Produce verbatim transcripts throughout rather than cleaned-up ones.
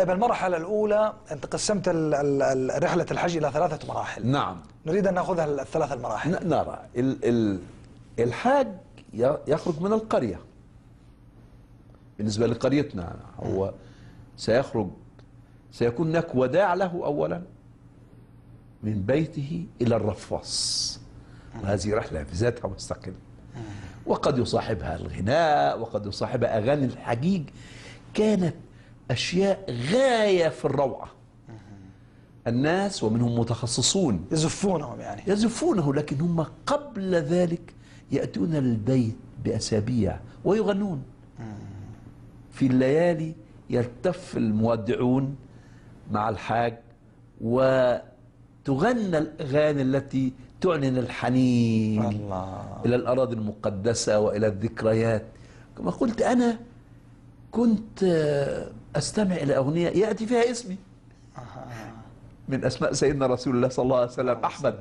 طيب المرحلة الأولى أنت قسمت ال ال رحلة الحج إلى ثلاثة مراحل. نعم. نريد أن نأخذها الثلاث المراحل. نرى ال ال الحاج يخرج من القرية. بالنسبة لقريتنا هو سيخرج، سيكون هناك وداع له أولا من بيته إلى الرفاص، وهذه رحلة في ذاتها مستقلة، وقد يصاحبها الغناء وقد يصاحبها أغاني الحجيج. كانت أشياء غاية في الروعة. الناس ومنهم متخصصون يزفونهم يعني يزفونه، لكن هم قبل ذلك يأتون البيت بأسابيع ويغنون. في الليالي يلتف المودعون مع الحاج وتغنى الأغاني التي تعلن الحنين الله. إلى الأراضي المقدسة وإلى الذكريات. كما قلت أنا كنت أستمع إلى أغنية يأتي فيها اسمي من أسماء سيدنا رسول الله صلى الله عليه وسلم، أحمد.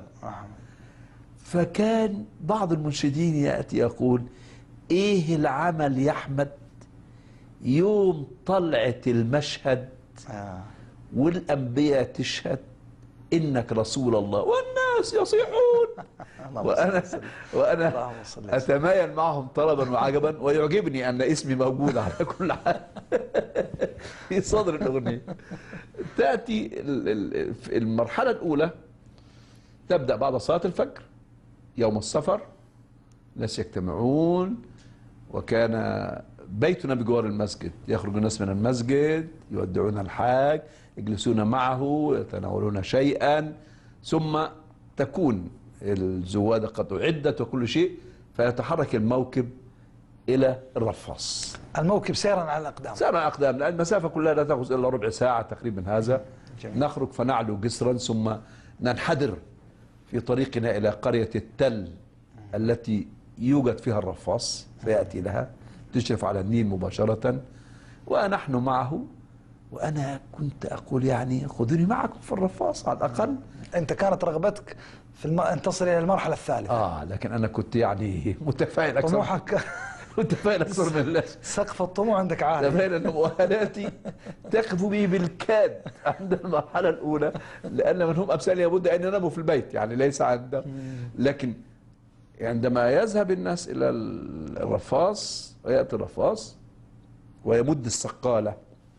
فكان بعض المنشدين يأتي يقول: إيه العمل يا أحمد يوم طلعة المشهد والأنبياء تشهد إنك رسول الله والناس يصيحون وأنا وأنا أتمايل معهم طلبا وعجبا، ويعجبني أن اسمي موجود على كل حال في صدر الأغنية. تأتي المرحلة الأولى تبدأ بعد صلاة الفجر يوم السفر، الناس يجتمعون، وكان بيتنا بجوار المسجد، يخرج الناس من المسجد يودعون الحاج، يجلسون معه يتناولون شيئا، ثم تكون الزوادة قد أعدت وكل شيء، فيتحرك الموكب إلى الرفاص. الموكب سيرا على الأقدام. سيرا على الأقدام، لأن المسافة كلها لا تأخذ إلا ربع ساعة تقريبا هذا. جميل. نخرج فنعلو جسرا ثم ننحدر في طريقنا إلى قرية التل التي يوجد فيها الرفاص، فيأتي لها تشرف على النيل مباشرة ونحن معه. وأنا كنت أقول يعني خذوني معكم في الرفاص على الأقل. أنت كانت رغبتك في الم... أن تصل إلى المرحلة الثالثة. آه لكن أنا كنت يعني متفائل أكثر. طموحك متفائل أكثر من الله. سقف الطموح عندك عالي. تفائل أن مؤهلاتي تقف بي بالكاد عند المرحلة الأولى، لأن منهم أمثال لابد أن يناموا في البيت، يعني ليس عندهم. لكن عندما يذهب الناس إلى الرفاص ويأتي الرفاص ويمد السقالة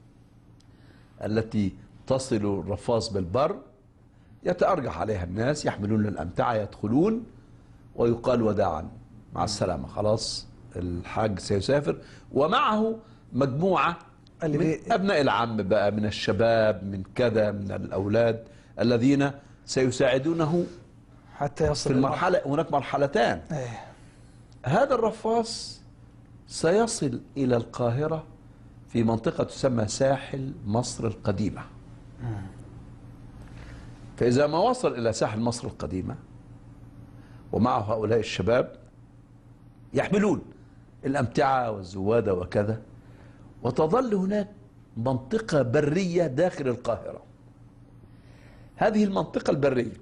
التي تصل الرفاص بالبر، يتأرجح عليها الناس، يحملون الأمتعة، يدخلون ويقال وداعا مع السلامة، خلاص الحاج سيسافر، ومعه مجموعة من أبناء العم بقى، من الشباب، من كذا، من الأولاد الذين سيساعدونه حتى يصل في المرحلة. هناك مرحلتان. ايه. هذا الرفاص سيصل إلى القاهرة في منطقة تسمى ساحل مصر القديمة. فإذا ما وصل إلى ساحل مصر القديمة ومعه هؤلاء الشباب يحملون الأمتعة والزوادة وكذا، وتظل هناك منطقة برية داخل القاهرة. هذه المنطقة البرية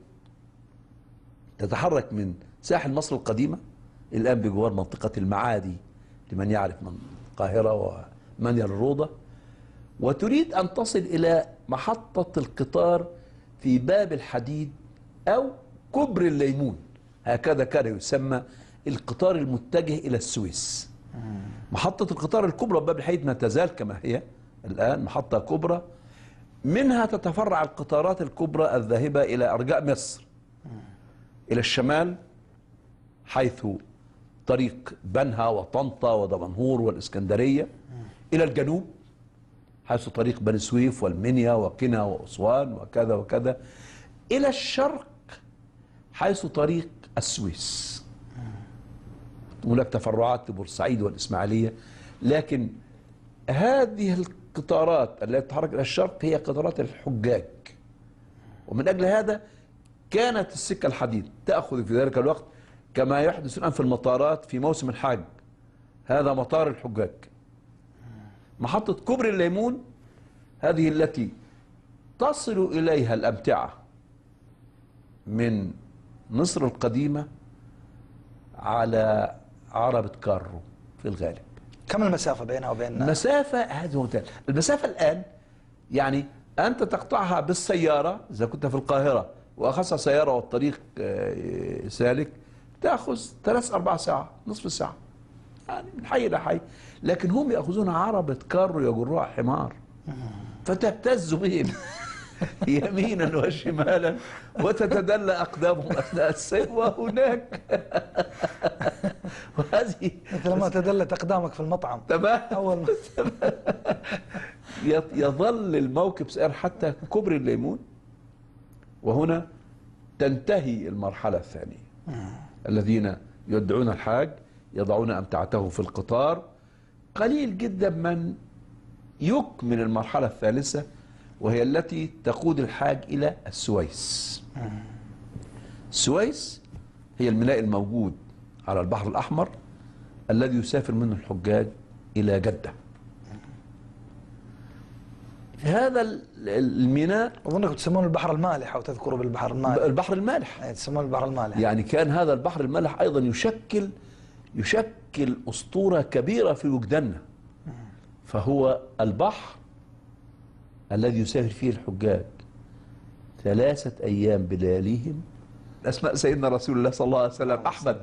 تتحرك من ساحل مصر القديمة الآن بجوار منطقة المعادي لمن يعرف من القاهرة ومن يرى الروضة، وتريد أن تصل إلى محطة القطار في باب الحديد أو كوبري الليمون، هكذا كان يسمى القطار المتجه إلى السويس. محطة القطار الكبرى باب الحديد ما تزال كما هي الآن محطة كبرى، منها تتفرع القطارات الكبرى الذاهبة إلى أرجاء مصر، إلى الشمال حيث طريق بنها وطنطا ودمنهور والإسكندرية، إلى الجنوب حيث طريق بني سويف والمنيا وقنا وأسوان وكذا وكذا، إلى الشرق حيث طريق السويس. هناك تفرعات لبورسعيد والإسماعيلية، لكن هذه القطارات التي تتحرك إلى الشرق هي قطارات الحجاج، ومن أجل هذا كانت السكة الحديد تأخذ في ذلك الوقت كما يحدث الآن في المطارات في موسم الحج، هذا مطار الحجاج. محطة كوبري الليمون هذه التي تصل إليها الأمتعة من مصر القديمة على عربة كارو في الغالب. كم المسافة بينها وبين المسافة هذه المسافة الآن يعني أنت تقطعها بالسيارة إذا كنت في القاهرة وأخذت سيارة والطريق آه، سالك، تأخذ ثلاث أربع ساعة، نصف ساعة، يعني من حي إلى حي. لكن هم يأخذون عربة كار يجروها حمار، فتهتز بهم يمينا وشمالا وتتدلى أقدامهم أثناء السير وهناك. وهذه مثل ما تدلت أقدامك في المطعم تمام. أول ما يظل الموكب سائر حتى كبر الليمون، وهنا تنتهي المرحلة الثانية. الذين يودعون الحاج يضعون أمتعته في القطار، قليل جدا من يكمل المرحلة الثالثة، وهي التي تقود الحاج إلى السويس. السويس هي الميناء الموجود على البحر الأحمر الذي يسافر منه الحجاج إلى جدة. في هذا الميناء أظنكم تسمون البحر المالح أو تذكروا بالبحر المالح. البحر المالح يعني تسمون البحر المالح. يعني كان هذا البحر المالح أيضا يشكل يشكل أسطورة كبيرة في وجداننا. فهو البحر الذي يسافر فيه الحجاج ثلاثة أيام بلياليهم، أسماء سيدنا رسول الله صلى الله عليه وسلم أحمد.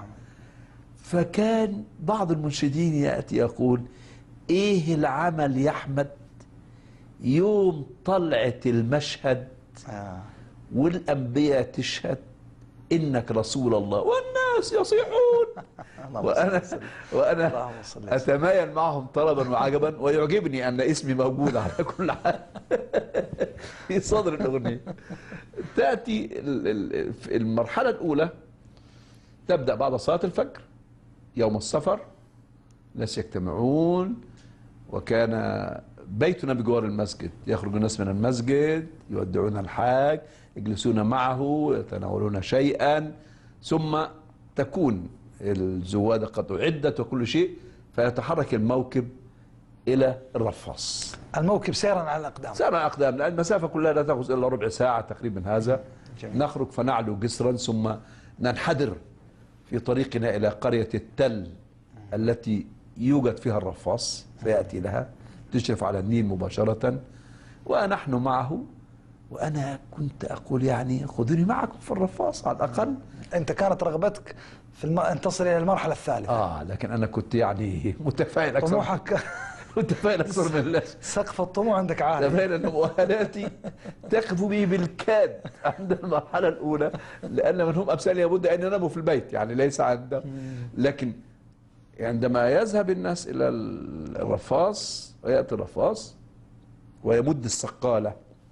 فكان بعض المنشدين يأتي يقول: إيه العمل يا أحمد يوم طلعة المشهد والأنبياء تشهد إنك رسول الله والناس يصيحون وأنا وأنا أتمايل معهم طلبا وعجبا، ويعجبني أن اسمي موجود على كل حال في صدر الأغنية. تأتي المرحلة الأولى، تبدأ بعد صلاة الفجر يوم السفر، الناس يجتمعون، وكان بيتنا بجوار المسجد، يخرج الناس من المسجد يودعون الحاج، يجلسون معه يتناولون شيئا، ثم تكون الزوادة قد أعدت وكل شيء، فيتحرك الموكب إلى الرفاص. الموكب سيرا على الأقدام. سيرا على الأقدام، لأن المسافة كلها لا تأخذ إلا ربع ساعة تقريبا هذا. جميل. نخرج فنعلو جسرا ثم ننحدر في طريقنا إلى قرية التل التي يوجد فيها الرفاص، فيأتي لها تشرف على النيل مباشرة ونحن معه. وأنا كنت أقول يعني خذوني معكم في الرفاص على الأقل. أنت كانت رغبتك في الم... أن تصل إلى المرحلة الثالثة. آه لكن أنا كنت يعني متفائل أكثر. طموحك متفائل أكثر من اللازم. سقف الطموح عندك عالي. تفائل أن مؤهلاتي تقف بي بالكاد عند المرحلة الأولى، لأن من هم أمثالي لابد أن يناموا في البيت، يعني ليس عندهم. لكن عندما يذهب الناس إلى الرفاص ويأتي الرفاص ويمد السقالة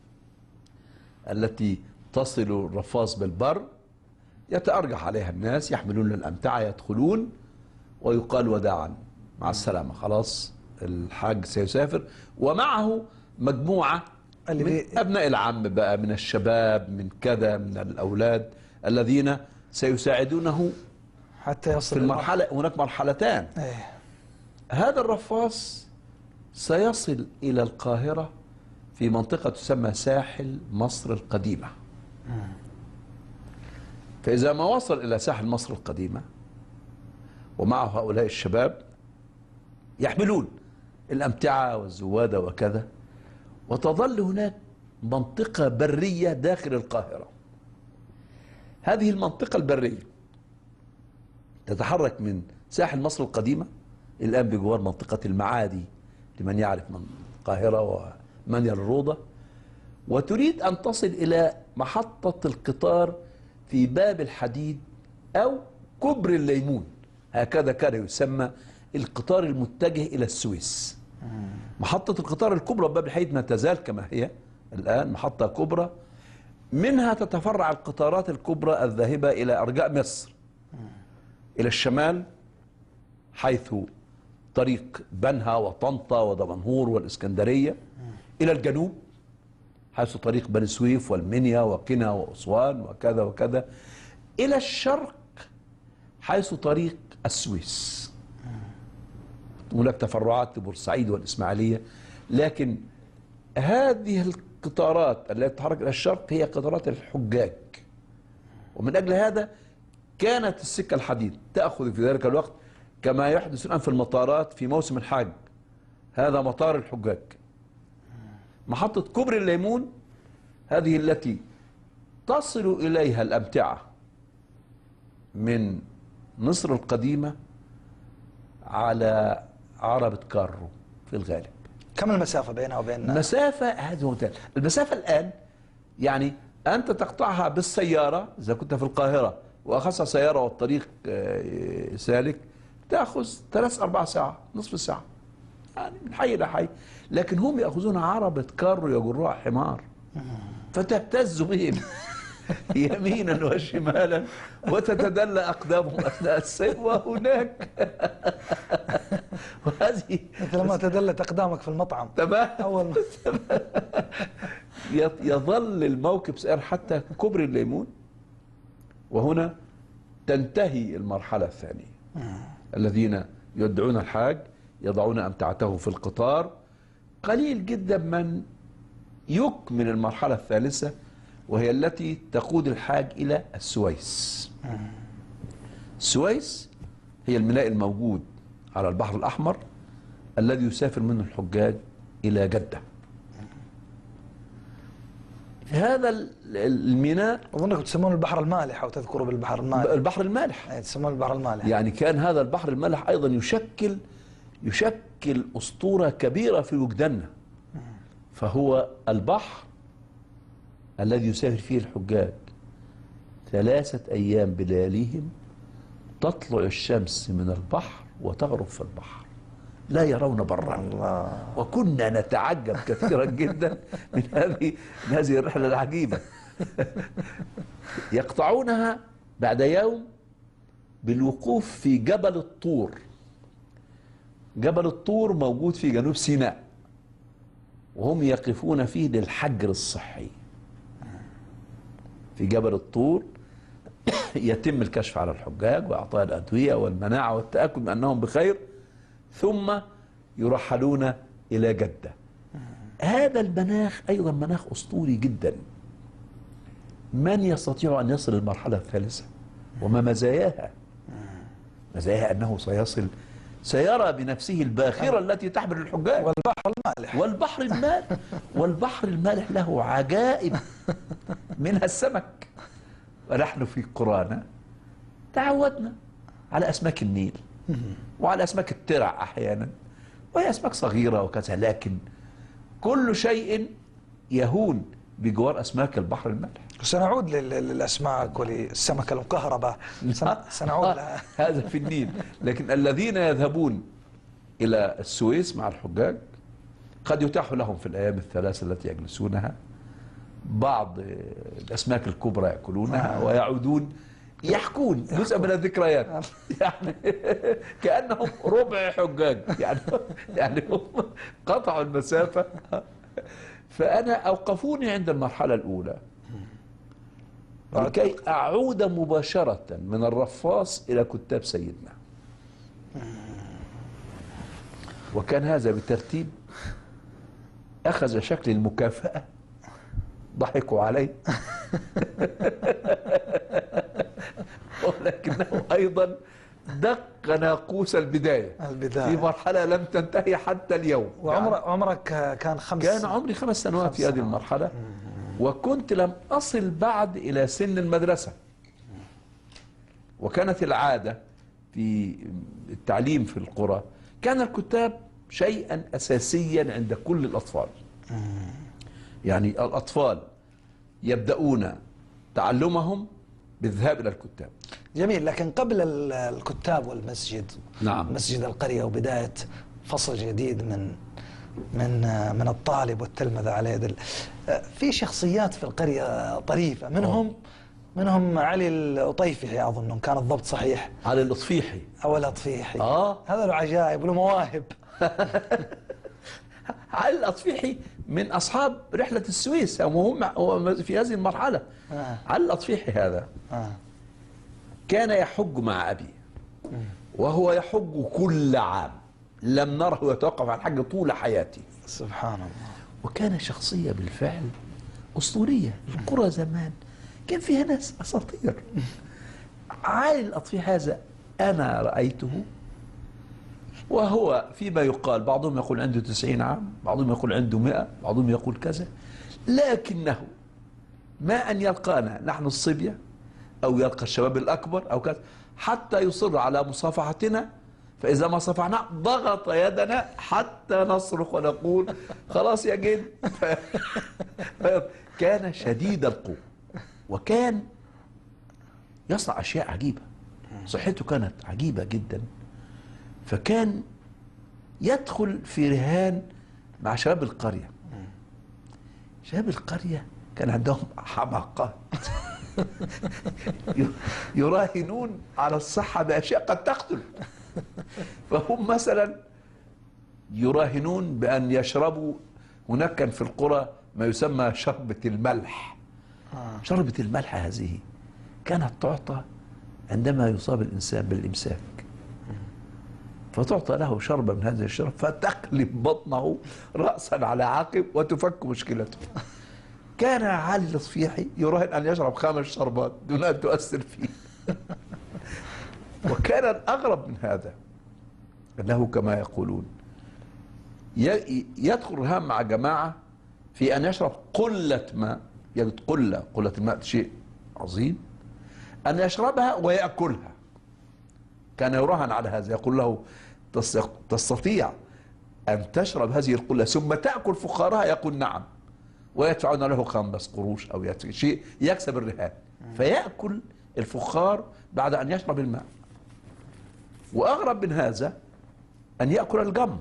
التي تصل الرفاص بالبر، يتأرجح عليها الناس، يحملون الأمتعة، يدخلون ويقال وداعا مع السلامة، خلاص الحاج سيسافر، ومعه مجموعة من أبناء العم بقى، من الشباب، من كذا، من الأولاد الذين سيساعدونه حتى يصل في المرحلة. هناك مرحلتان. ايه. هذا الرفاص سيصل إلى القاهرة في منطقة تسمى ساحل مصر القديمة. فإذا ما وصل إلى ساحل مصر القديمة ومعه هؤلاء الشباب يحملون الأمتعة والزوادة وكذا، وتظل هناك منطقة برية داخل القاهرة. هذه المنطقة البرية تتحرك من ساحل مصر القديمة، الآن بجوار منطقة المعادي لمن يعرف من القاهرة ومن يرى الروضة، وتريد أن تصل إلى محطة القطار في باب الحديد أو كبر الليمون، هكذا كان يسمى القطار المتجه إلى السويس. محطة القطار الكبرى باب الحديد ما تزال كما هي الآن محطة كبرى، منها تتفرع القطارات الكبرى الذاهبة إلى أرجاء مصر، إلى الشمال حيث طريق بنها وطنطا ودمنهور والإسكندرية، إلى الجنوب حيث طريق بني سويف والمنيا وقنا وأسوان وكذا وكذا، إلى الشرق حيث طريق السويس. هناك تفرعات لبورسعيد والإسماعيلية، لكن هذه القطارات التي تتحرك إلى الشرق هي قطارات الحجاج، ومن أجل هذا كانت السكة الحديد تأخذ في ذلك الوقت كما يحدث الآن في المطارات في موسم الحج، هذا مطار الحجاج، محطة كوبري الليمون هذه التي تصل إليها الأمتعة من مصر القديمة على عربة كارو في الغالب. كم المسافة بينها وبين مسافة هذا هو المسافة الآن، يعني أنت تقطعها بالسيارة إذا كنت في القاهرة وأخذت سيارة والطريق سالك تأخذ ثلاث أربع ساعة، نصف ساعة، يعني من حي إلى حي. لكن هم يأخذون عربة كارو يجروها حمار فتهتز بهم يمينا وشمالا وتتدلى أقدامهم أثناء السير. وهناك وهذه مثل ما تدلت أقدامك في المطعم. تمام. أول ما يظل الموكب سائر حتى كوبري الليمون، وهنا تنتهي المرحلة الثانية. الذين يدعون الحاج يضعون أمتعته في القطار. قليل جدا من يكمل المرحلة الثالثة، وهي التي تقود الحاج إلى السويس. السويس هي الميناء الموجود على البحر الأحمر الذي يسافر منه الحجاج إلى جدة. في هذا الميناء أظنكم تسمونه البحر المالح أو تذكروا بالبحر المالح. البحر المالح يعني تسمونه البحر المالح. يعني كان هذا البحر المالح أيضا يشكل يشكل أسطورة كبيرة في وجداننا. فهو البحر الذي يسافر فيه الحجاج ثلاثة أيام بلياليهم، تطلع الشمس من البحر وتغرب في البحر، لا يرون برا. الله. وكنا نتعجب كثيرا جدا من هذه من هذه الرحلة العجيبة. يقطعونها بعد يوم بالوقوف في جبل الطور. جبل الطور موجود في جنوب سيناء، وهم يقفون فيه للحجر الصحي. في جبل الطور يتم الكشف على الحجاج وإعطاء الأدوية والمناعة والتأكد من أنهم بخير، ثم يرحلون إلى جدة. هذا المناخ أيضا مناخ أسطوري جدا. من يستطيع أن يصل المرحلة الثالثة؟ وما مزاياها؟ مزاياها أنه سيصل، سيرى بنفسه الباخرة التي تحمل الحجاج. والبحر المالح. والبحر المالح والبحر المالح له عجائب منها السمك. ونحن في قرانا تعودنا على أسماك النيل وعلى أسماك الترع أحيانا، وهي أسماك صغيرة وكذا، لكن كل شيء يهون بجوار أسماك البحر المالح. سنعود لل- للأسماك وللسمكة المكهربة. سن- سنعود لها. هذا في النيل. لكن الذين يذهبون إلى السويس مع الحجاج قد يتاح لهم في الأيام الثلاثة التي يجلسونها بعض الأسماك الكبرى يأكلونها ويعودون يحكون جزء من الذكريات. يعني كأنهم ربع حجاج، يعني يعني هم قطعوا المسافة. فأنا أوقفوني عند المرحلة الأولى لكي أعود مباشرة من الرفاص إلى كتاب سيدنا. وكان هذا بترتيب أخذ شكل المكافأة. ضحكوا علي ولكنه أيضا دق ناقوس البداية البداية في مرحلة لم تنتهي حتى اليوم. وعمر عمرك كان خمس كان عمري خمس سنوات خمس في هذه سنوات. المرحلة، وكنت لم أصل بعد إلى سن المدرسة. وكانت العادة في التعليم في القرى، كان الكتاب شيئا أساسيا عند كل الأطفال. يعني الأطفال يبدأون تعلمهم بالذهاب إلى الكتاب. جميل. لكن قبل ال- الكتاب والمسجد، نعم. مسجد القرية وبداية فصل جديد من من من الطالب والتلمذة على يد ال- في شخصيات في القرية طريفة، منهم منهم علي الأطيفي أظن كان الضبط صحيح، علي الأطفيحي. أو الأطفيحي. آه. هذا له عجائب وله مواهب. علي الأطفيحي من أصحاب رحلة السويس، وهم هو في هذه المرحلة. آه. علي الأطفيحي هذا آه. كان يحج مع أبي، وهو يحج كل عام، لم نره يتوقف عن الحج طول حياته. سبحان الله. وكان شخصية بالفعل أسطورية. القرى زمان كان فيها ناس أساطير. علي الأطفيحي هذا أنا رأيته وهو فيما يقال بعضهم يقول عنده تسعين عام، بعضهم يقول عنده مئة، بعضهم يقول كذا، لكنه ما أن يلقانا نحن الصبية أو يلقى الشباب الأكبر أو كذا حتى يصر على مصافحتنا، فإذا ما صافحنا ضغط يدنا حتى نصرخ ونقول خلاص يا جد. كان شديد القوة، وكان يصنع أشياء عجيبة، صحته كانت عجيبة جدا. فكان يدخل في رهان مع شباب القرية. شباب القرية كان عندهم حماقات، يراهنون على الصحة بأشياء قد تقتل. فهم مثلا يراهنون بأن يشربوا، هناك كان في القرى ما يسمى شربة الملح. شربة الملح هذه كانت تعطى عندما يصاب الإنسان بالإمساك، فتعطى له شربة من هذا الشرب فتقلب بطنه رأسا على عقب وتفك مشكلته. كان علي الصفيحي يراهن أن يشرب خمس شربات دون أن تؤثر فيه. وكان الأغرب من هذا أنه كما يقولون يدخل رهان مع جماعة في أن يشرب قلة ماء، يجد قلة قلة الماء شيء عظيم، أن يشربها ويأكلها. كان يراهن على هذا، يقول له تستطيع أن تشرب هذه القلة ثم تأكل فقارها؟ يقول نعم، ويدفعون له خمس قروش أو شيء يكسب الرهان، فيأكل الفخار بعد أن يشرب الماء. وأغرب من هذا أن يأكل الجمر.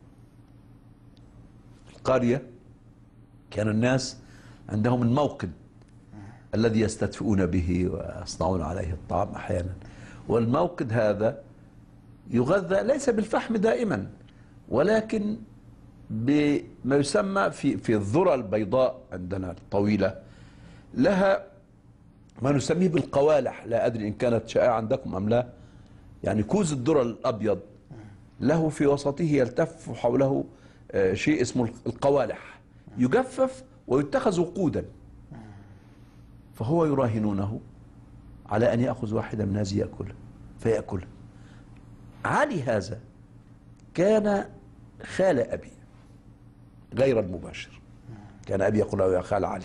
القرية كان الناس عندهم الموقد الذي يستدفئون به ويصنعون عليه الطعام أحيانا، والموقد هذا يغذى ليس بالفحم دائما، ولكن بما يسمى في في الذرة البيضاء عندنا الطويلة، لها ما نسميه بالقوالح، لا أدري إن كانت شائعة عندكم أم لا. يعني كوز الذرة الأبيض له في وسطه يلتف حوله شيء اسمه القوالح، يجفف ويتخذ وقودا. فهو يراهنونه على أن يأخذ واحدة من هذه يأكلها فيأكلها. علي هذا كان خال أبي غير المباشر، كان أبي يقول له يا خال علي،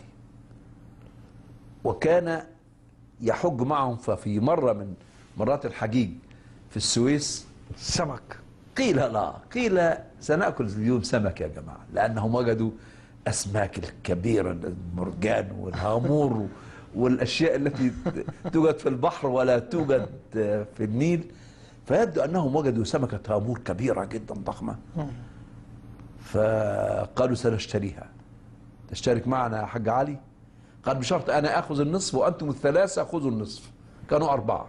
وكان يحج معهم. ففي مرة من مرات الحجيج في السويس سمك، قيل لا قيل سنأكل اليوم سمك يا جماعة، لأنهم وجدوا أسماك الكبيرة، المرجان والهامور والأشياء التي توجد في البحر ولا توجد في النيل. فيبدو أنهم وجدوا سمكة هامور كبيرة جدا ضخمة، فقالوا سنشتريها، تشترك معنا يا حاج علي؟ قال بشرط أنا أخذ النصف وأنتم الثلاثة خذوا النصف. كانوا أربعة،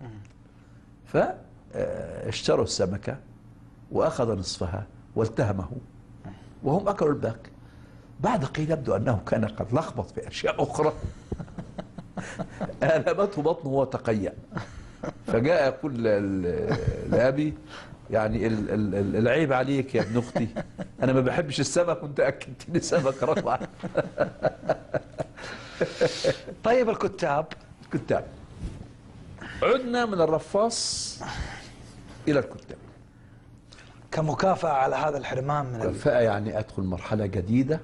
فاشتروا السمكة وأخذ نصفها والتهمه، وهم أكلوا الباقي. بعد قيل يبدو أنه كان قد لخبط في أشياء أخرى، آلمته بطنه وتقيأ، فجاء يقول لأبي يعني العيب عليك يا ابن أختي، أنا ما بحبش السمك وأنت أكلتني سمك رطبة. طيب الكتاب الكتاب عدنا من الرفاص إلى الكتاب كمكافأة على هذا الحرمان من مكافأة، يعني أدخل مرحلة جديدة،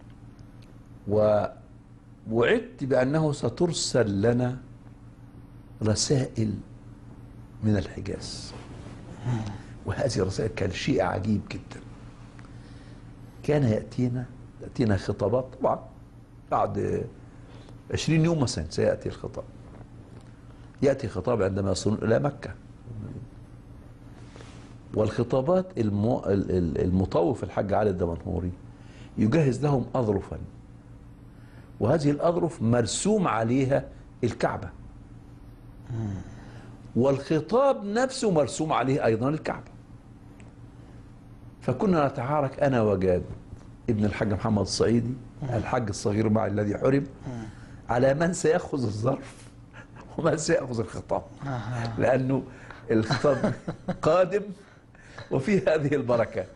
ووعدت بأنه سترسل لنا رسائل من الحجاز. وهذه الرسائل كان شيء عجيب جدا. كان يأتينا تأتينا خطابات، طبعا بعد عشرين يوم مثلا سيأتي الخطاب. يأتي خطاب عندما يصلون إلى مكة، والخطابات المطوف الحاج علي الدمنهوري يجهز لهم أظرفا، وهذه الأظرف مرسوم عليها الكعبة، والخطاب نفسه مرسوم عليه أيضا الكعبة. فكنا نتعارك أنا وجاد ابن الحاج محمد الصعيدي الحاج الصغير معي الذي حرم على من سيأخذ الظرف ومن سيأخذ الخطاب، لأنه الخطاب قادم وفي هذه البركات.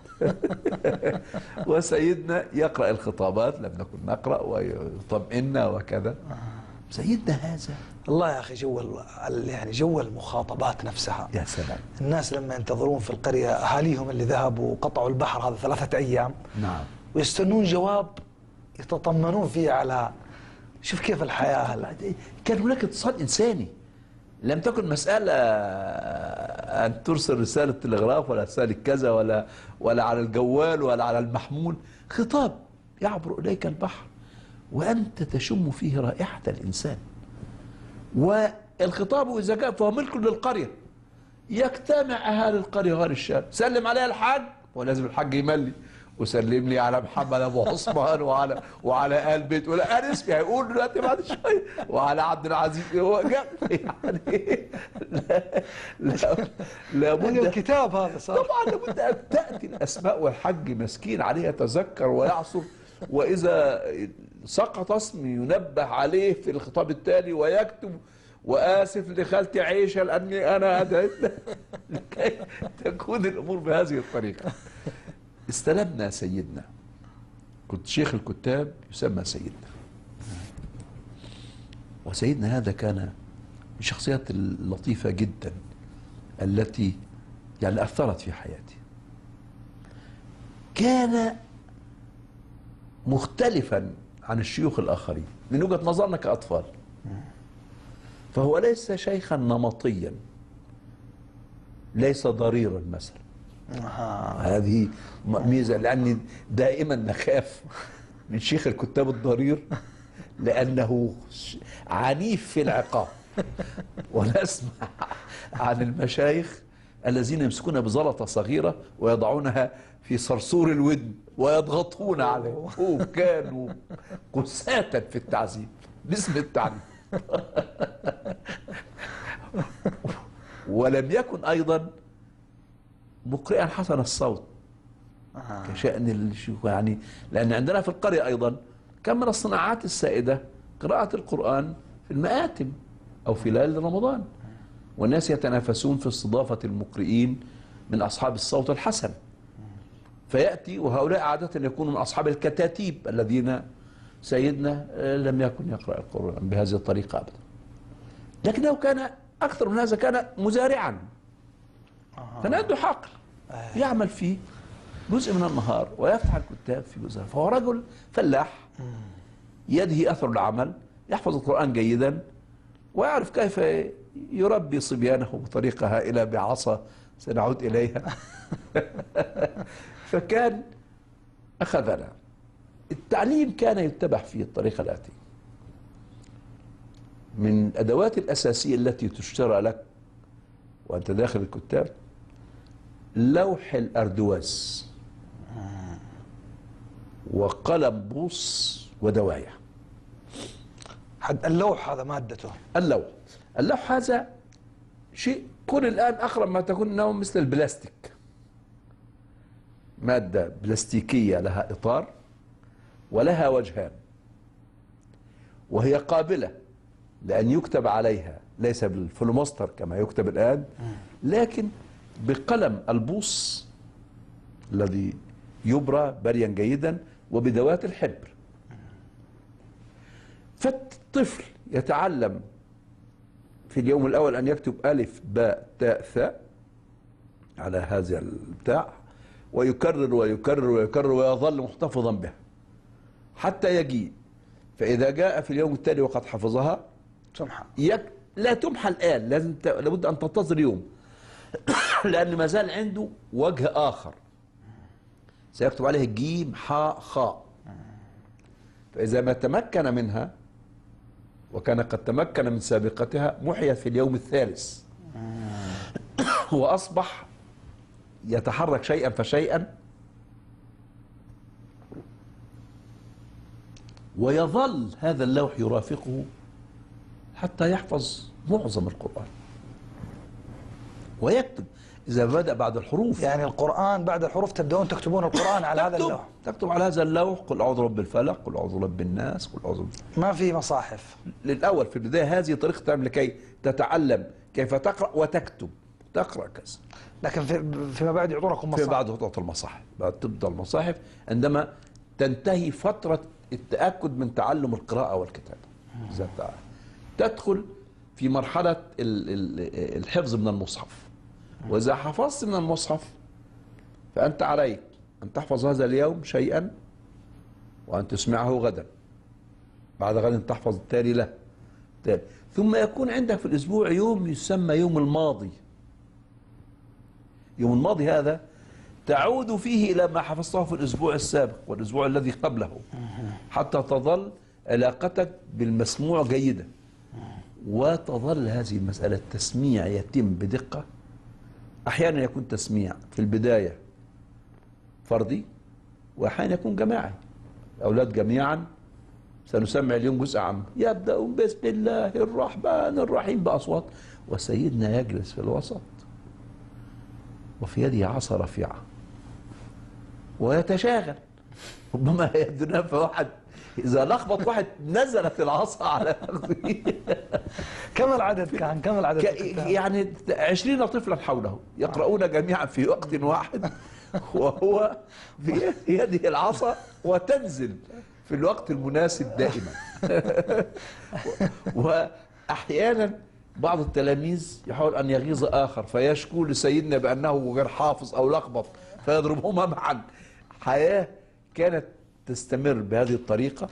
وسيدنا يقرأ الخطابات، لم نكن نقرأ ويطمئنا وكذا، سيدنا هذا الله يا أخي جو ال- يعني جو المخاطبات نفسها. يا سلام. الناس لما ينتظرون في القرية أهاليهم اللي ذهبوا وقطعوا البحر هذا ثلاثة أيام، نعم. ويستنون جواب يتطمنون فيه على، شوف كيف الحياة هلا. كان هناك اتصال إنساني، لم تكن مسألة أن ترسل رسالة تلغراف ولا رسالة كذا ولا ولا على الجوال ولا على المحمول، خطاب يعبر إليك البحر وأنت تشم فيه رائحة الإنسان. والخطاب إذا جاء فهو ملك للقرية، يجتمع أهالي القرية وأهالي الشام، سلم عليها الحاج ولازم الحاج يملي، وسلم لي على محمد ابو عثمان وعلى وعلى ال بيت، ولا انا اسمي هيقول دلوقتي بعد شويه، وعلى عبد العزيز هو جاب يعني لا لا لابد الكتاب هذا صار طبعا لابد ان تاتي الاسماء والحج مسكين عليه يتذكر ويعصر، واذا سقط اسمي ينبه عليه في الخطاب التالي ويكتب وآسف لخالتي عيشة لأني أنا أدعيت لكي تكون الأمور بهذه الطريقة. استلمنا سيدنا، كنت شيخ الكتاب يسمى سيدنا، وسيدنا هذا كان من الشخصيات اللطيفة جدا التي يعني أثرت في حياتي. كان مختلفا عن الشيوخ الآخرين من وجهة نظرنا كأطفال، فهو ليس شيخا نمطيا، ليس ضريرا مثلا. آه. هذه ميزة، لأني دائما نخاف من شيخ الكتاب الضرير لأنه عنيف في العقاب، ونسمع عن المشايخ الذين يمسكون بزلطة صغيرة ويضعونها في صرصور الودن ويضغطون عليه، وكانوا قساة في التعذيب باسم التعليم. ولم يكن أيضا مقرئا حسن الصوت آه. كشأن الشيوخ، يعني لأن عندنا في القرية أيضا كان من الصناعات السائدة قراءة القرآن في المآتم أو في ليالي رمضان، والناس يتنافسون في استضافة المقرئين من أصحاب الصوت الحسن، فيأتي وهؤلاء عادة يكونوا من أصحاب الكتاتيب الذين سيدنا لم يكن يقرأ القرآن بهذه الطريقة أبدا، لكنه كان أكثر من هذا، كان مزارعا، كان عنده حقل يعمل فيه جزء من النهار ويفتح الكتاب في جزء، فهو رجل فلاح يده أثر العمل، يحفظ القرآن جيدا ويعرف كيف يربي صبيانه بطريقة هائلة بعصا سنعود إليها. فكان أخذنا التعليم، كان يتبع فيه الطريقة الآتية: من الأدوات الأساسية التي تشترى لك وأنت داخل الكتاب لوح الأردواز وقلم بوص ودواية. حد اللوح هذا مادته، اللوح اللوح هذا شيء كل الآن أقرب ما تكون أنه مثل البلاستيك، مادة بلاستيكية لها إطار ولها وجهان، وهي قابلة لأن يكتب عليها، ليس بالفلوماستر كما يكتب الآن، لكن بقلم البوص الذي يبرى بريا جيدا وبذوات الحبر. فالطفل يتعلم في اليوم الأول أن يكتب ألف باء تاء ثاء على هذا البتاع، ويكرر ويكرر ويكرر ويظل محتفظا بها حتى يجيء، فإذا جاء في اليوم التالي وقد حفظها تمحى. يك... لا تمحى الآن، لازم ت... لابد أن تنتظر يوم، لأن ما زال عنده وجه آخر سيكتب عليه جيم حاء خاء، فإذا ما تمكن منها وكان قد تمكن من سابقتها محيت في اليوم الثالث، وأصبح يتحرك شيئا فشيئا، ويظل هذا اللوح يرافقه حتى يحفظ معظم القرآن ويكتب. إذا بدأ بعد الحروف، يعني القرآن بعد الحروف تبدأون تكتبون القرآن على هذا اللوح؟ تكتب على هذا اللوح قل أعوذ برب الفلق، قل أعوذ برب الناس، قل أعوذ. ما في مصاحف للأول في البداية هذه طريقة تعمل لكي تتعلم كيف تقرأ وتكتب، تقرأ كذا، لكن في فيما بعد يعطونكم مصاحف. فيما بعد تعطى المصاحف، بعد تبدأ المصاحف عندما تنتهي فترة التأكد من تعلم القراءة والكتابة. تدخل في مرحلة ال- ال- الحفظ من المصحف. وإذا حفظت من المصحف فأنت عليك أن تحفظ هذا اليوم شيئا وأن تسمعه غدا، بعد غد تحفظ التالي له التالي. ثم يكون عندك في الأسبوع يوم يسمى يوم الماضي. يوم الماضي هذا تعود فيه إلى ما حفظته في الأسبوع السابق والأسبوع الذي قبله، حتى تظل علاقتك بالمسموع جيدة، وتظل هذه المسألة التسميع يتم بدقة. أحيانا يكون تسميع في البداية فردي، وأحيانا يكون جماعي. الأولاد جميعا سنسمع اليوم جزء عام، يبدأ بسم الله الرحمن الرحيم بأصوات، وسيدنا يجلس في الوسط وفي يده عصا رفيعة ويتشاغل. ربما يبدو فواحد إذا لخبط واحد نزلت العصا على فخذه. كم العدد كان؟ كم العدد؟ يعني عشرين طفلا حوله يقرؤون جميعا في وقت واحد، وهو في يده العصا وتنزل في الوقت المناسب دائما. وأحيانا بعض التلاميذ يحاول أن يغيظ آخر فيشكو لسيدنا بأنه غير حافظ أو لخبط فيضربهما معا. حياة كانت تستمر بهذه الطريقة،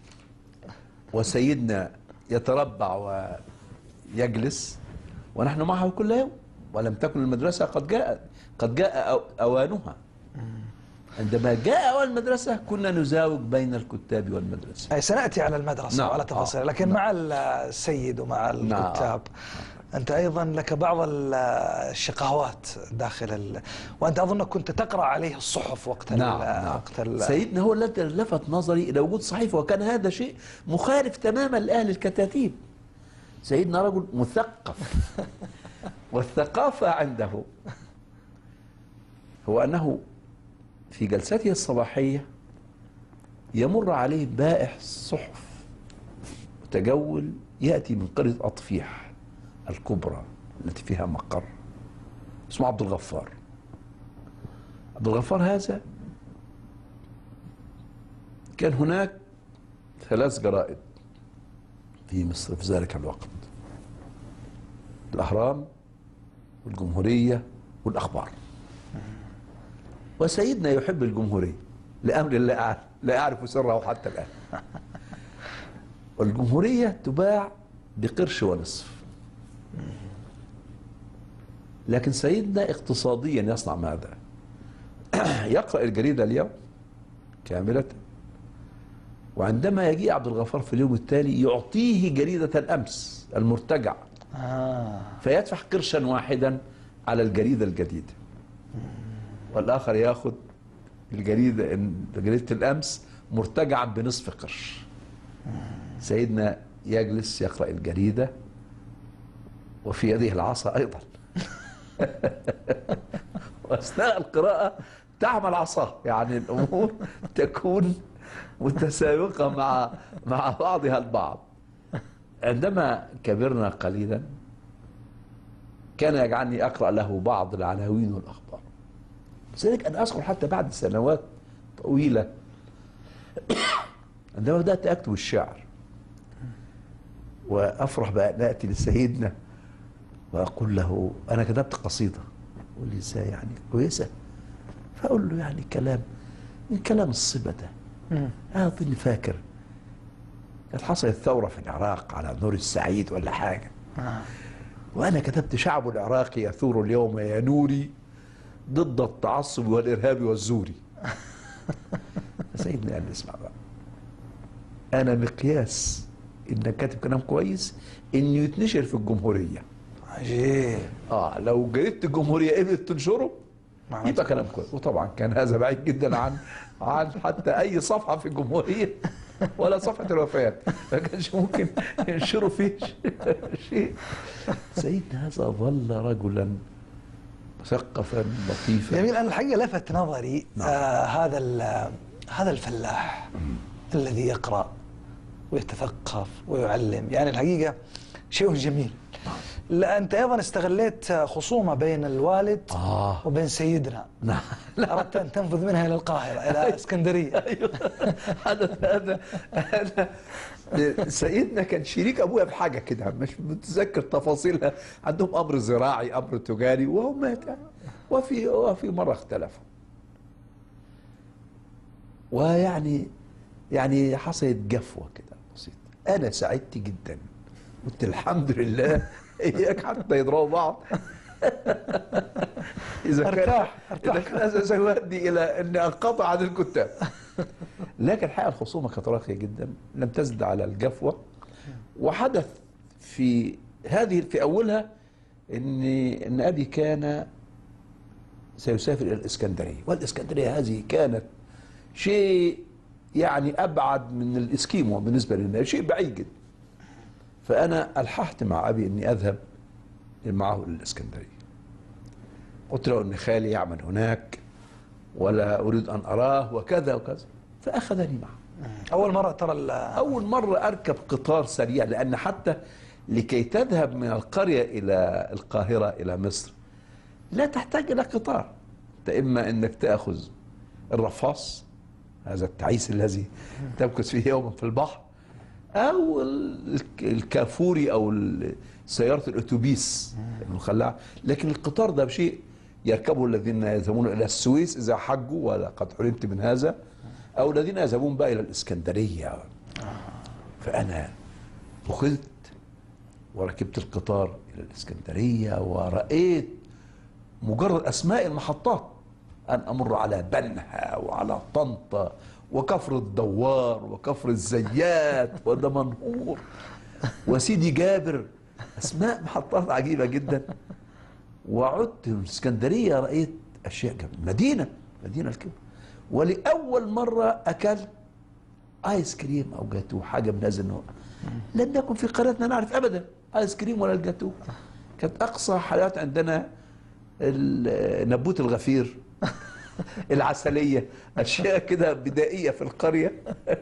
وسيدنا يتربع ويجلس ونحن معه كل يوم، ولم تكن المدرسة قد جاء قد جاء أوانها. عندما جاء أوان المدرسة كنا نزاوج بين الكتاب والمدرسة. أي سنأتي على المدرسة نعم. وعلى تفاصيل، لكن نعم. مع السيد ومع الكتاب نعم. أنت أيضا لك بعض الشقاوات داخل ال... وأنت أظن كنت تقرأ عليه الصحف وقت نعم. ال... نعم. وقت ال... سيدنا هو الذي لفت نظري إلى وجود صحيفة، وكان هذا شيء مخالف تماما لأهل الكتاتيب. سيدنا رجل مثقف، والثقافة عنده هو أنه في جلسته الصباحية يمر عليه بائع صحف متجول يأتي من قرية أطفيح الكبرى التي فيها مقر، اسمه عبد الغفار. عبد الغفار هذا كان هناك ثلاث جرائد في مصر في ذلك الوقت: الأهرام والجمهورية والأخبار. وسيدنا يحب الجمهورية لأمر لا لا أعرف سره حتى الآن. والجمهورية تباع بقرش ونصف، لكن سيدنا اقتصاديا يصنع ماذا؟ يقرأ الجريدة اليوم كاملة، وعندما يجيء عبد الغفار في اليوم التالي يعطيه جريدة الأمس المرتجع، آه. فيدفع قرشا واحدا على الجريدة الجديدة، والآخر يأخذ الجريدة جريدة الأمس مرتجعا بنصف قرش. سيدنا يجلس يقرأ الجريدة وفي يده العصا أيضا. وأثناء القراءة تعمل عصاه، يعني الأمور تكون متسابقة مع مع بعضها البعض. عندما كبرنا قليلا كان يجعلني أقرأ له بعض العناوين والأخبار، لذلك أنا أذكر حتى بعد سنوات طويلة عندما بدأت أكتب الشعر وأفرح بأن أتي لسيدنا وأقول له أنا كتبت قصيدة، يقول لي إزاي يعني؟ كويسة؟ فأقول له يعني كلام من كلام الصبا ده. أنا أظن فاكر كانت حصلت ثورة في العراق على نور السعيد ولا حاجة، وأنا كتبت شعب العراق يثور اليوم يا نوري ضد التعصب والإرهاب والزوري. سيدنا قال لي اسمع بقى، أنا مقياس إنك كاتب كلام كويس إنه يتنشر في الجمهورية. عجيب. آه لو جريدة الجمهورية قبلت تنشره يبقى كلام كويس. وطبعا كان هذا بعيد جدا عن عن حتى أي صفحة في الجمهورية ولا صفحة الوفيات، ما كانش ممكن ينشروا فيه شيء. سيدنا هذا ظل رجلا مثقفا لطيفا. جميل. أنا الحقيقة لفت نظري نعم. آه هذا هذا الفلاح الذي يقرأ ويتثقف ويعلم، يعني الحقيقة شيء جميل. لا أنت أيضا استغليت خصومة بين الوالد آه. وبين سيدنا. نعم. أردت أن تنفذ منها إلى القاهرة إلى اسكندرية. ايوه هذا هذا هذا سيدنا كان شريك ابويا في حاجه كده، مش متذكر تفاصيلها، عندهم امر زراعي امر تجاري وهو مات يعني. وفي وفي مره اختلفوا، ويعني يعني حصلت جفوه كده بسيطه. انا سعدت جدا، قلت الحمد لله اياك حتى يضربوا بعض. اذا كان ارتاح اذا كان هذا سيؤدي الى اني انقطع عن الكتاب. لكن الحقيقه الخصومه كانت راقيه جدا، لم تزد على الجفوه. وحدث في هذه في اولها ان ان ابي كان سيسافر الى الاسكندريه، والاسكندريه هذه كانت شيء يعني ابعد من الاسكيمو بالنسبه لنا، شيء بعيد جدا. فانا الححت مع ابي اني اذهب معه الى الاسكندريه. قلت له ان خالي يعمل هناك ولا اريد ان اراه وكذا وكذا، فاخذني معه. أول مرة ترى اول مره اركب قطار سريع، لان حتى لكي تذهب من القريه الى القاهره الى مصر لا تحتاج الى قطار. انت اما انك تاخذ الرفاص، هذا التعيس الذي تمكث فيه يوما في البحر، او الكافوري او سياره الاتوبيس المخلعه. لكن القطار ده شيء يركبه الذين يذهبون الى السويس اذا حجوا، ولقد حرمت من هذا، او الذين يذهبون بقى الى الاسكندريه. فانا اخذت وركبت القطار الى الاسكندريه، ورأيت مجرد اسماء المحطات ان امر على بنها وعلى طنطا وكفر الدوار وكفر الزيات ودمنهور وسيدي جابر، اسماء محطات عجيبه جدا. وعدت الاسكندريه رأيت اشياء جميله، مدينه مدينه الكبر. ولاول مره اكلت ايس كريم او جاتوه، حاجه من هذا النوع. لم يكن في قريتنا نعرف ابدا ايس كريم ولا الجاتوه. كانت اقصى حلويات عندنا نبوت الغفير، العسليه، اشياء كده بدائيه في القريه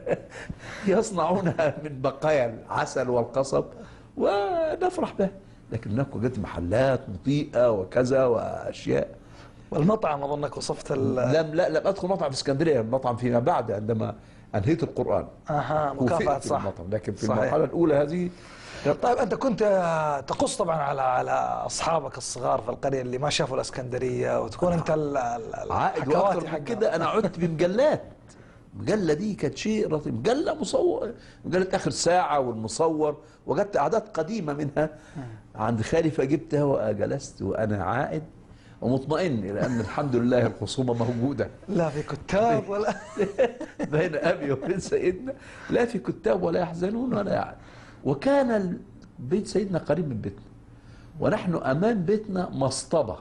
يصنعونها من بقايا العسل والقصب ونفرح بها. لكن هناك وجدت محلات مضيئه وكذا واشياء. والمطعم أظنك وصفت ال لم لا لم ادخل مطعم في اسكندريه، المطعم فيما بعد عندما انهيت القران. اها مكافأة صح. المطعم. لكن في صحيح. المرحله الاولى هذه. طيب أنت كنت تقص طبعا على على أصحابك الصغار في القرية اللي ما شافوا الإسكندرية، وتكون أنت ال- ال- عائد الحكواتي واكثر من حقها. كده. انا عدت بمجلات، المجله دي كانت شيء رهيب، مجله مصور، مجله اخر ساعه والمصور، وجدت اعداد قديمه منها عند خالي فجبتها وجلست وانا عائد ومطمئن الى ان الحمد لله الخصومه موجوده. لا في كتاب ولا بين ابي وبين سيدنا لا في كتاب ولا يحزنون ولا يعني. وكان بيت سيدنا قريب من بيتنا، ونحن امام بيتنا مصطبه.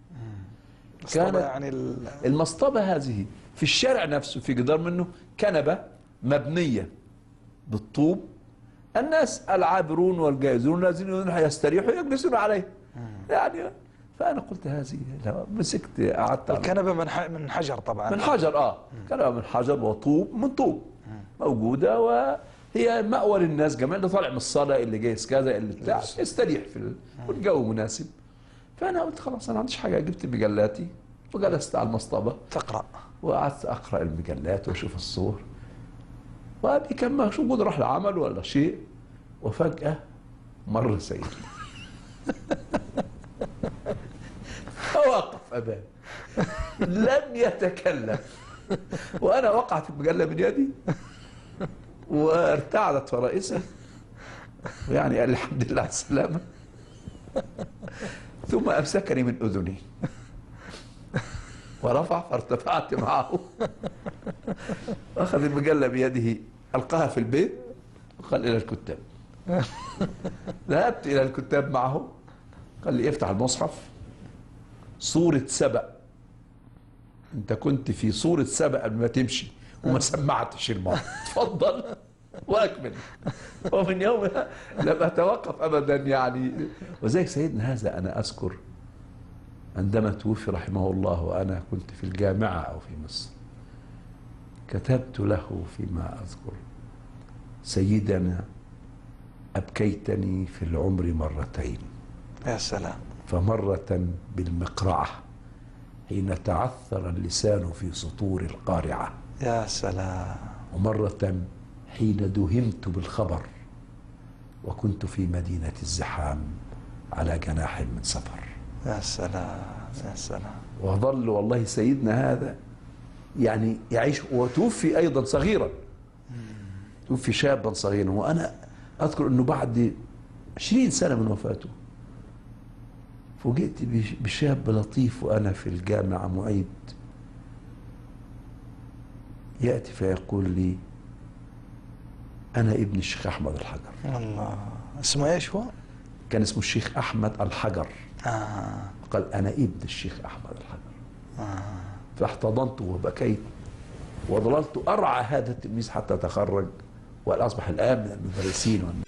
كان يعني ال... المصطبه هذه في الشارع نفسه، في جدار منه كنبه مبنيه بالطوب، الناس العابرون والجائزون الذين يستريحوا يجلسون عليه يعني. فانا قلت هذه، لو مسكت قعدت على الكنبة من ح... من حجر طبعا. من حجر، اه كنبه من حجر وطوب من طوب موجوده، وهي مأوى للناس جميع، اللي طالع من الصلاه اللي جاي كذا اللي بتاع يستريح في ال... والجو مناسب. فانا قلت خلاص انا ما عنديش حاجه، جبت مجلاتي وجلست على المصطبه تقرأ وقعدت اقرا المجلات واشوف الصور. وابي كان مش موجود، راح لعمل ولا شيء، وفجاه مر سيدي فوقف امامي لم يتكلم، وانا وقعت المجله من يدي وارتعدت فرائسي، ويعني قال الحمد لله على السلامه، ثم امسكني من اذني ورفع فارتفعت معه، واخذ المجله بيده القاها في البيت وقال الى الكتاب. ذهبت الى الكتاب معه، قال لي افتح المصحف، سوره سبأ، انت كنت في سوره سبأ قبل ما تمشي وما سمعتش الماضي، اتفضل واكمل. ومن يومها لم اتوقف ابدا يعني. وزي سيدنا هذا انا اذكر عندما توفي رحمه الله وانا كنت في الجامعه او في مصر، كتبت له فيما اذكر: سيدنا ابكيتني في العمر مرتين، يا سلام. فمرة بالمقرعة حين تعثر اللسان في سطور القارعة. يا سلام. ومرة حين دهمت بالخبر وكنت في مدينة الزحام على جناح من سفر. يا سلام يا سلام. وظل والله سيدنا هذا يعني يعيش، وتوفي أيضا صغيرا، توفي شابا صغيرا. وأنا أذكر أنه بعد عشرين سنة من وفاته فوجئت بشاب لطيف وأنا في الجامعة معيد يأتي فيقول لي: أنا ابن الشيخ أحمد الحجر. الله. اسمه إيش هو؟ كان اسمه الشيخ أحمد الحجر. آه. قال: أنا ابن الشيخ أحمد الحجر. آه. فاحتضنته وبكيت وظللت أرعى هذا التلميذ حتى تخرج، وأصبح الآن من المدرسين والناس.